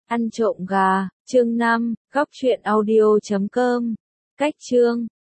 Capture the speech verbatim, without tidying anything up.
Ăn trộm gà, chương năm, góc truyện audio chấm com. Cách chương